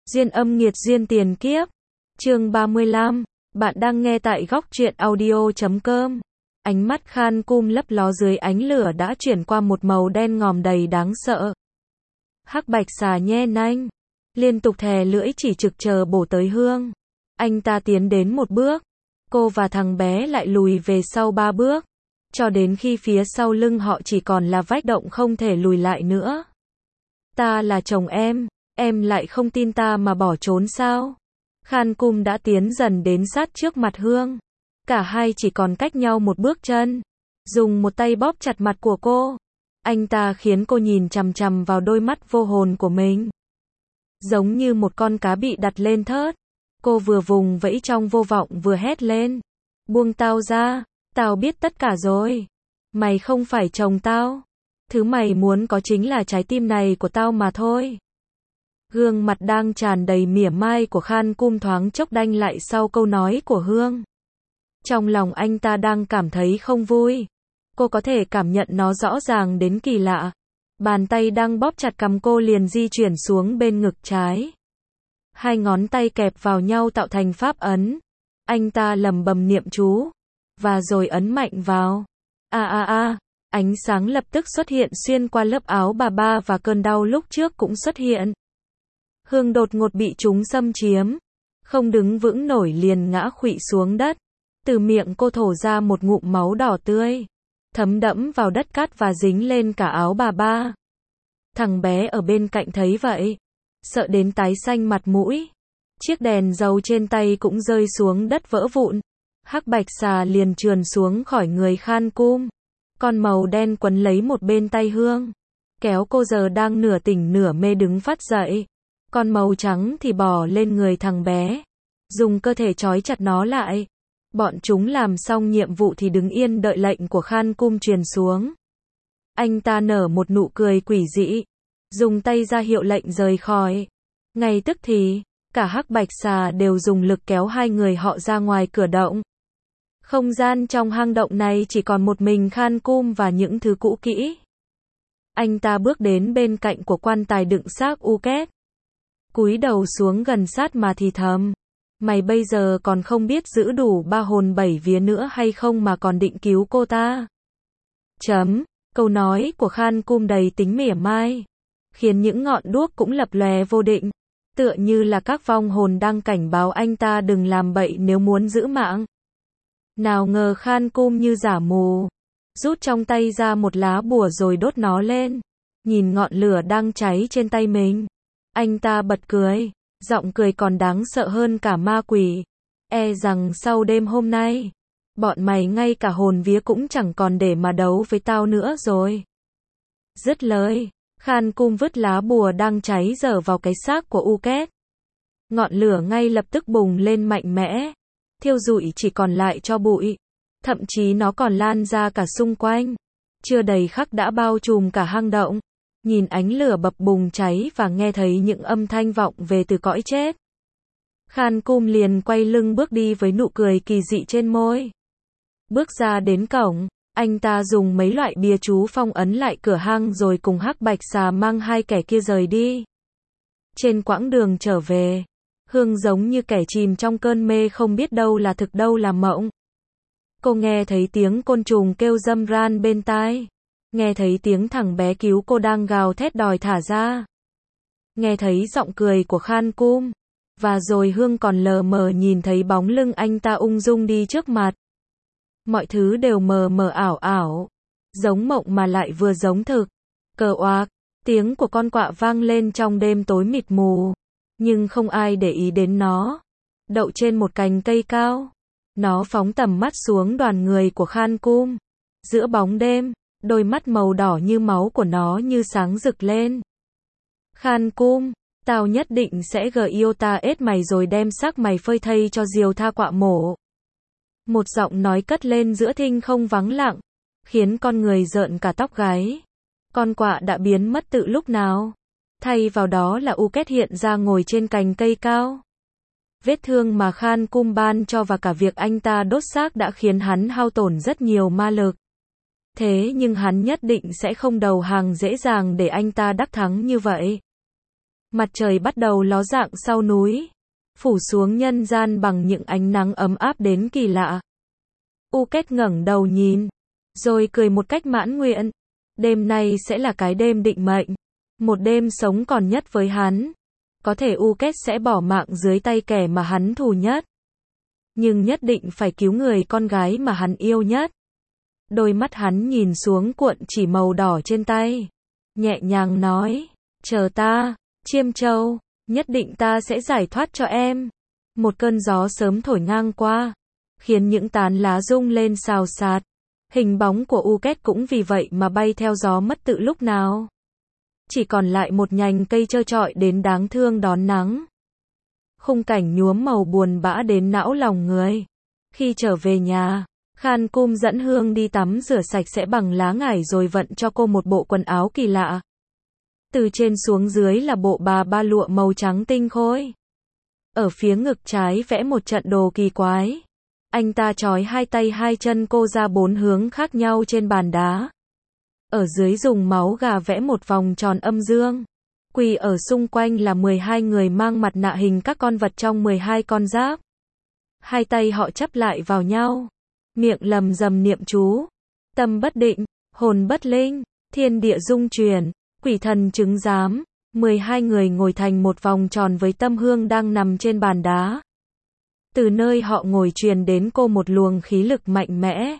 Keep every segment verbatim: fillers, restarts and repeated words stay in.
Duyên âm nghiệt duyên tiền kiếp. Chương ba mươi lăm. Bạn đang nghe tại góc truyện audio chấm com. Ánh mắt Khan Kum lấp ló dưới ánh lửa đã chuyển qua một màu đen ngòm đầy đáng sợ. Hắc bạch xà nhe nanh, liên tục thè lưỡi chỉ trực chờ bổ tới Hương. Anh ta tiến đến một bước, cô và thằng bé lại lùi về sau ba bước, cho đến khi phía sau lưng họ chỉ còn là vách động không thể lùi lại nữa. Ta là chồng em, em lại không tin ta mà bỏ trốn sao? Khan Kum đã tiến dần đến sát trước mặt Hương. Cả hai chỉ còn cách nhau một bước chân. Dùng một tay bóp chặt mặt của cô. Anh ta khiến cô nhìn chằm chằm vào đôi mắt vô hồn của mình. Giống như một con cá bị đặt lên thớt. Cô vừa vùng vẫy trong vô vọng vừa hét lên. Buông tao ra, tao biết tất cả rồi. Mày không phải chồng tao. Thứ mày muốn có chính là trái tim này của tao mà thôi. Gương mặt đang tràn đầy mỉa mai của Khan Kum thoáng chốc đanh lại sau câu nói của Hương. Trong lòng anh ta đang cảm thấy không vui. Cô có thể cảm nhận nó rõ ràng đến kỳ lạ. Bàn tay đang bóp chặt cằm cô liền di chuyển xuống bên ngực trái. Hai ngón tay kẹp vào nhau tạo thành pháp ấn. Anh ta lẩm bẩm niệm chú. Và rồi ấn mạnh vào. A a a. Ánh sáng lập tức xuất hiện xuyên qua lớp áo bà ba và cơn đau lúc trước cũng xuất hiện. Hương đột ngột bị chúng xâm chiếm. Không đứng vững nổi liền ngã khuỵu xuống đất. Từ miệng cô thổ ra một ngụm máu đỏ tươi. Thấm đẫm vào đất cát và dính lên cả áo bà ba. Thằng bé ở bên cạnh thấy vậy. Sợ đến tái xanh mặt mũi. Chiếc đèn dầu trên tay cũng rơi xuống đất vỡ vụn. Hắc bạch xà liền trườn xuống khỏi người Khan Kum. Con màu đen quấn lấy một bên tay Hương. Kéo cô giờ đang nửa tỉnh nửa mê đứng phát dậy. Con màu trắng thì bò lên người thằng bé. Dùng cơ thể trói chặt nó lại. Bọn chúng làm xong nhiệm vụ thì đứng yên đợi lệnh của Khan Kum truyền xuống. Anh ta nở một nụ cười quỷ dị. Dùng tay ra hiệu lệnh rời khỏi. Ngay tức thì, cả hắc bạch xà đều dùng lực kéo hai người họ ra ngoài cửa động. Không gian trong hang động này chỉ còn một mình Khan Kum và những thứ cũ kỹ. Anh ta bước đến bên cạnh của quan tài đựng xác U Két. Cúi đầu xuống gần sát mà thì thầm. Mày bây giờ còn không biết giữ đủ ba hồn bảy vía nữa hay không mà còn định cứu cô ta? Chấm. Câu nói của Khan Kum đầy tính mỉa mai. Khiến những ngọn đuốc cũng lập lòe vô định. Tựa như là các vong hồn đang cảnh báo anh ta đừng làm bậy nếu muốn giữ mạng. Nào ngờ Khan Kum như giả mù. Rút trong tay ra một lá bùa rồi đốt nó lên. Nhìn ngọn lửa đang cháy trên tay mình. Anh ta bật cười. Giọng cười còn đáng sợ hơn cả ma quỷ. E rằng sau đêm hôm nay, bọn mày ngay cả hồn vía cũng chẳng còn để mà đấu với tao nữa rồi. Dứt lời, Khan Kum vứt lá bùa đang cháy dở vào cái xác của U Két. Ngọn lửa ngay lập tức bùng lên mạnh mẽ. Thiêu rụi chỉ còn lại cho bụi. Thậm chí nó còn lan ra cả xung quanh. Chưa đầy khắc đã bao trùm cả hang động. Nhìn ánh lửa bập bùng cháy và nghe thấy những âm thanh vọng về từ cõi chết. Khan Kum liền quay lưng bước đi với nụ cười kỳ dị trên môi. Bước ra đến cổng, anh ta dùng mấy loại bia chú phong ấn lại cửa hang rồi cùng hắc bạch xà mang hai kẻ kia rời đi. Trên quãng đường trở về, Hương giống như kẻ chìm trong cơn mê không biết đâu là thực đâu là mộng. Cô nghe thấy tiếng côn trùng kêu râm ran bên tai. Nghe thấy tiếng thằng bé cứu cô đang gào thét đòi thả ra. Nghe thấy giọng cười của Khan Kum. Và rồi Hương còn lờ mờ nhìn thấy bóng lưng anh ta ung dung đi trước mặt. Mọi thứ đều mờ mờ ảo ảo. Giống mộng mà lại vừa giống thực. Cờ oạc, tiếng của con quạ vang lên trong đêm tối mịt mù. Nhưng không ai để ý đến nó. Đậu trên một cành cây cao. Nó phóng tầm mắt xuống đoàn người của Khan Kum. Giữa bóng đêm. Đôi mắt màu đỏ như máu của nó như sáng rực lên. Khan Kum, tao nhất định sẽ gờ yêu ta ết mày rồi đem xác mày phơi thây cho diều tha quạ mổ. Một giọng nói cất lên giữa thinh không vắng lặng, khiến con người rợn cả tóc gáy. Con quạ đã biến mất từ lúc nào? Thay vào đó là U Két hiện ra ngồi trên cành cây cao. Vết thương mà Khan Kum ban cho và cả việc anh ta đốt xác đã khiến hắn hao tổn rất nhiều ma lực. Thế nhưng hắn nhất định sẽ không đầu hàng dễ dàng để anh ta đắc thắng như vậy. Mặt trời bắt đầu ló dạng sau núi, phủ xuống nhân gian bằng những ánh nắng ấm áp đến kỳ lạ. U Kết ngẩng đầu nhìn, rồi cười một cách mãn nguyện. Đêm nay sẽ là cái đêm định mệnh, một đêm sống còn nhất với hắn. Có thể U Kết sẽ bỏ mạng dưới tay kẻ mà hắn thù nhất, nhưng nhất định phải cứu người con gái mà hắn yêu nhất. Đôi mắt hắn nhìn xuống cuộn chỉ màu đỏ trên tay, nhẹ nhàng nói, chờ ta, Chiêm Châu, nhất định ta sẽ giải thoát cho em. Một cơn gió sớm thổi ngang qua, khiến những tán lá rung lên xào xạc. Hình bóng của U Kết cũng vì vậy mà bay theo gió mất tự lúc nào. Chỉ còn lại một nhành cây trơ trọi đến đáng thương đón nắng. Khung cảnh nhuốm màu buồn bã đến não lòng người. Khi trở về nhà, Khan Kum dẫn Hương đi tắm rửa sạch sẽ bằng lá ngải rồi vận cho cô một bộ quần áo kỳ lạ. Từ trên xuống dưới là bộ bà ba lụa màu trắng tinh khôi. Ở phía ngực trái vẽ một trận đồ kỳ quái. Anh ta trói hai tay hai chân cô ra bốn hướng khác nhau trên bàn đá. Ở dưới dùng máu gà vẽ một vòng tròn âm dương. Quỳ ở xung quanh là mười hai người mang mặt nạ hình các con vật trong mười hai con giáp. Hai tay họ chắp lại vào nhau, miệng lầm rầm niệm chú. Tâm bất định, hồn bất linh, thiên địa dung chuyển, quỷ thần chứng giám. mười hai người ngồi thành một vòng tròn với Tâm Hương đang nằm trên bàn đá. Từ nơi họ ngồi truyền đến cô một luồng khí lực mạnh mẽ.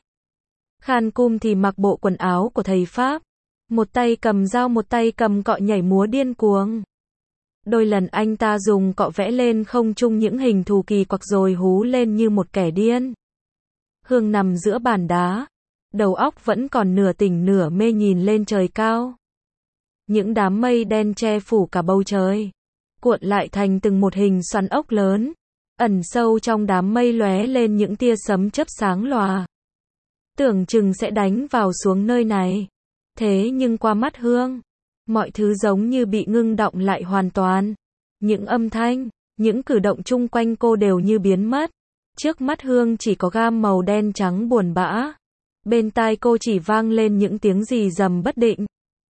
Khan Kum thì mặc bộ quần áo của thầy Pháp. Một tay cầm dao một tay cầm cọ nhảy múa điên cuồng. Đôi lần anh ta dùng cọ vẽ lên không trung những hình thù kỳ quặc rồi hú lên như một kẻ điên. Hương nằm giữa bàn đá, đầu óc vẫn còn nửa tỉnh nửa mê nhìn lên trời cao. Những đám mây đen che phủ cả bầu trời, cuộn lại thành từng một hình xoắn ốc lớn. Ẩn sâu trong đám mây lóe lên những tia sấm chớp sáng lòa. Tưởng chừng sẽ đánh vào xuống nơi này. Thế nhưng qua mắt Hương, mọi thứ giống như bị ngưng đọng lại hoàn toàn. Những âm thanh, những cử động chung quanh cô đều như biến mất. Trước mắt Hương chỉ có gam màu đen trắng buồn bã. Bên tai cô chỉ vang lên những tiếng rì rầm bất định.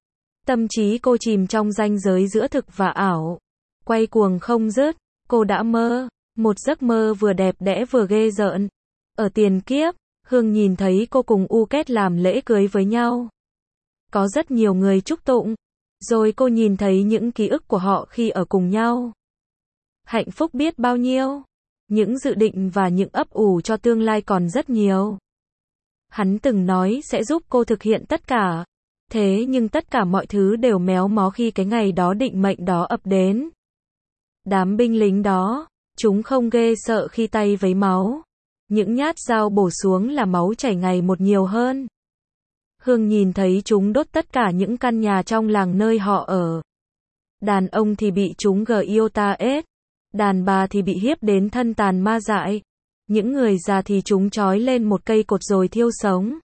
Tâm trí cô chìm trong ranh giới giữa thực và ảo. Quay cuồng không dứt, cô đã mơ. Một giấc mơ vừa đẹp đẽ vừa ghê rợn. Ở tiền kiếp, Hương nhìn thấy cô cùng U Kết làm lễ cưới với nhau. Có rất nhiều người chúc tụng. Rồi cô nhìn thấy những ký ức của họ khi ở cùng nhau. Hạnh phúc biết bao nhiêu. Những dự định và những ấp ủ cho tương lai còn rất nhiều. Hắn từng nói sẽ giúp cô thực hiện tất cả. Thế nhưng tất cả mọi thứ đều méo mó khi cái ngày đó định mệnh đó ập đến. Đám binh lính đó, chúng không ghê sợ khi tay vấy máu. Những nhát dao bổ xuống là máu chảy ngày một nhiều hơn. Hương nhìn thấy chúng đốt tất cả những căn nhà trong làng nơi họ ở. Đàn ông thì bị chúng gờ yêu ta ết. Đàn bà thì bị hiếp đến thân tàn ma dại. Những người già thì chúng trói lên một cây cột rồi thiêu sống.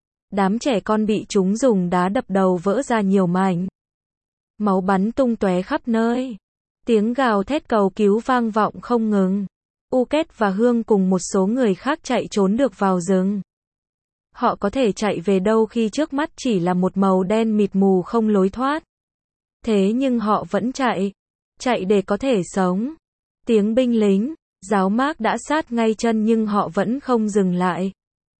Đám trẻ con bị chúng dùng đá đập đầu vỡ ra nhiều mảnh. Máu bắn tung tóe khắp nơi. Tiếng gào thét cầu cứu vang vọng không ngừng. U Kết và Hương cùng một số người khác chạy trốn được vào rừng. Họ có thể chạy về đâu khi trước mắt chỉ là một màu đen mịt mù không lối thoát. Thế nhưng họ vẫn chạy. Chạy để có thể sống. Tiếng binh lính, giáo mác đã sát ngay chân nhưng họ vẫn không dừng lại.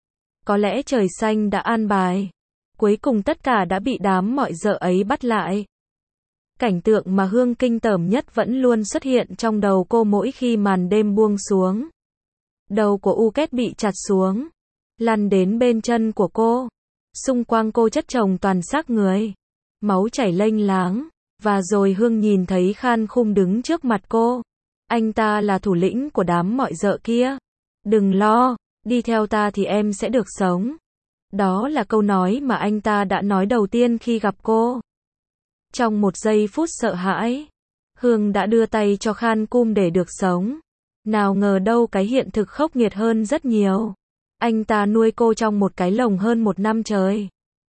Có lẽ trời xanh đã an bài. Cuối cùng tất cả đã bị đám mọi dợ ấy bắt lại. Cảnh tượng mà Hương kinh tởm nhất vẫn luôn xuất hiện trong đầu cô mỗi khi màn đêm buông xuống. Đầu của U Kết bị chặt xuống, lăn đến bên chân của cô. Xung quanh cô chất chồng toàn xác người. Máu chảy lênh láng. Và rồi Hương nhìn thấy Khan Kum đứng trước mặt cô. Anh ta là thủ lĩnh của đám mọi dợ kia. Đừng lo, đi theo ta thì em sẽ được sống. Đó là câu nói mà anh ta đã nói đầu tiên khi gặp cô. Trong một giây phút sợ hãi, Hương đã đưa tay cho Khan Kum để được sống. Nào ngờ đâu cái hiện thực khốc nghiệt hơn rất nhiều. Anh ta nuôi cô trong một cái lồng hơn một năm trời.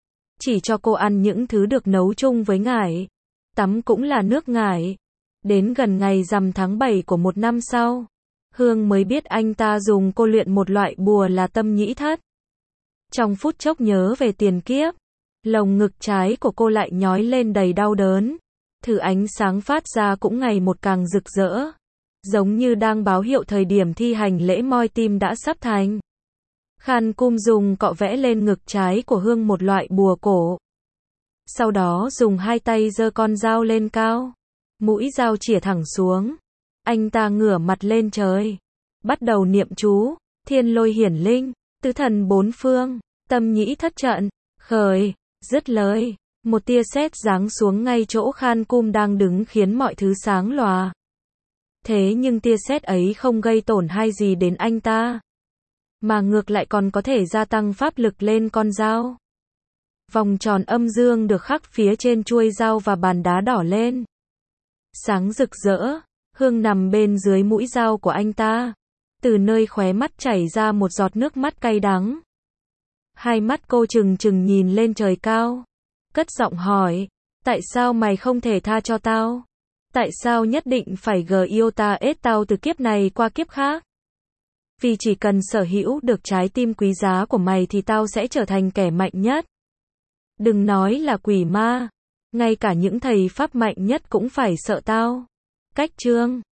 Chỉ cho cô ăn những thứ được nấu chung với ngải. Tắm cũng là nước ngải. Đến gần ngày rằm tháng bảy của một năm sau, Hương mới biết anh ta dùng cô luyện một loại bùa là tâm nhĩ thất. Trong phút chốc nhớ về tiền kiếp, lồng ngực trái của cô lại nhói lên đầy đau đớn. thử ánh sáng phát ra cũng ngày một càng rực rỡ. Giống như đang báo hiệu thời điểm thi hành lễ moi tim đã sắp thành. Khan Kum dùng cọ vẽ lên ngực trái của Hương một loại bùa cổ. Sau đó dùng hai tay giơ con dao lên cao. Mũi dao chĩa thẳng xuống. Anh ta ngửa mặt lên trời. Bắt đầu niệm chú, thiên lôi hiển linh, tứ thần bốn phương, tâm nhĩ thất trận, khởi, dứt lời. Một tia sét giáng xuống ngay chỗ Khan Kum đang đứng khiến mọi thứ sáng lòa. Thế nhưng tia sét ấy không gây tổn hại gì đến anh ta. Mà ngược lại còn có thể gia tăng pháp lực lên con dao. Vòng tròn âm dương được khắc phía trên chuôi dao và bàn đá đỏ lên. Sáng rực rỡ, Hương nằm bên dưới mũi dao của anh ta. Từ nơi khóe mắt chảy ra một giọt nước mắt cay đắng. Hai mắt cô trừng trừng nhìn lên trời cao. Cất giọng hỏi, tại sao mày không thể tha cho tao? Tại sao nhất định phải gờ yêu ta ết tao từ kiếp này qua kiếp khác? Vì chỉ cần sở hữu được trái tim quý giá của mày thì tao sẽ trở thành kẻ mạnh nhất. Đừng nói là quỷ ma, ngay cả những thầy pháp mạnh nhất cũng phải sợ tao. Cách chương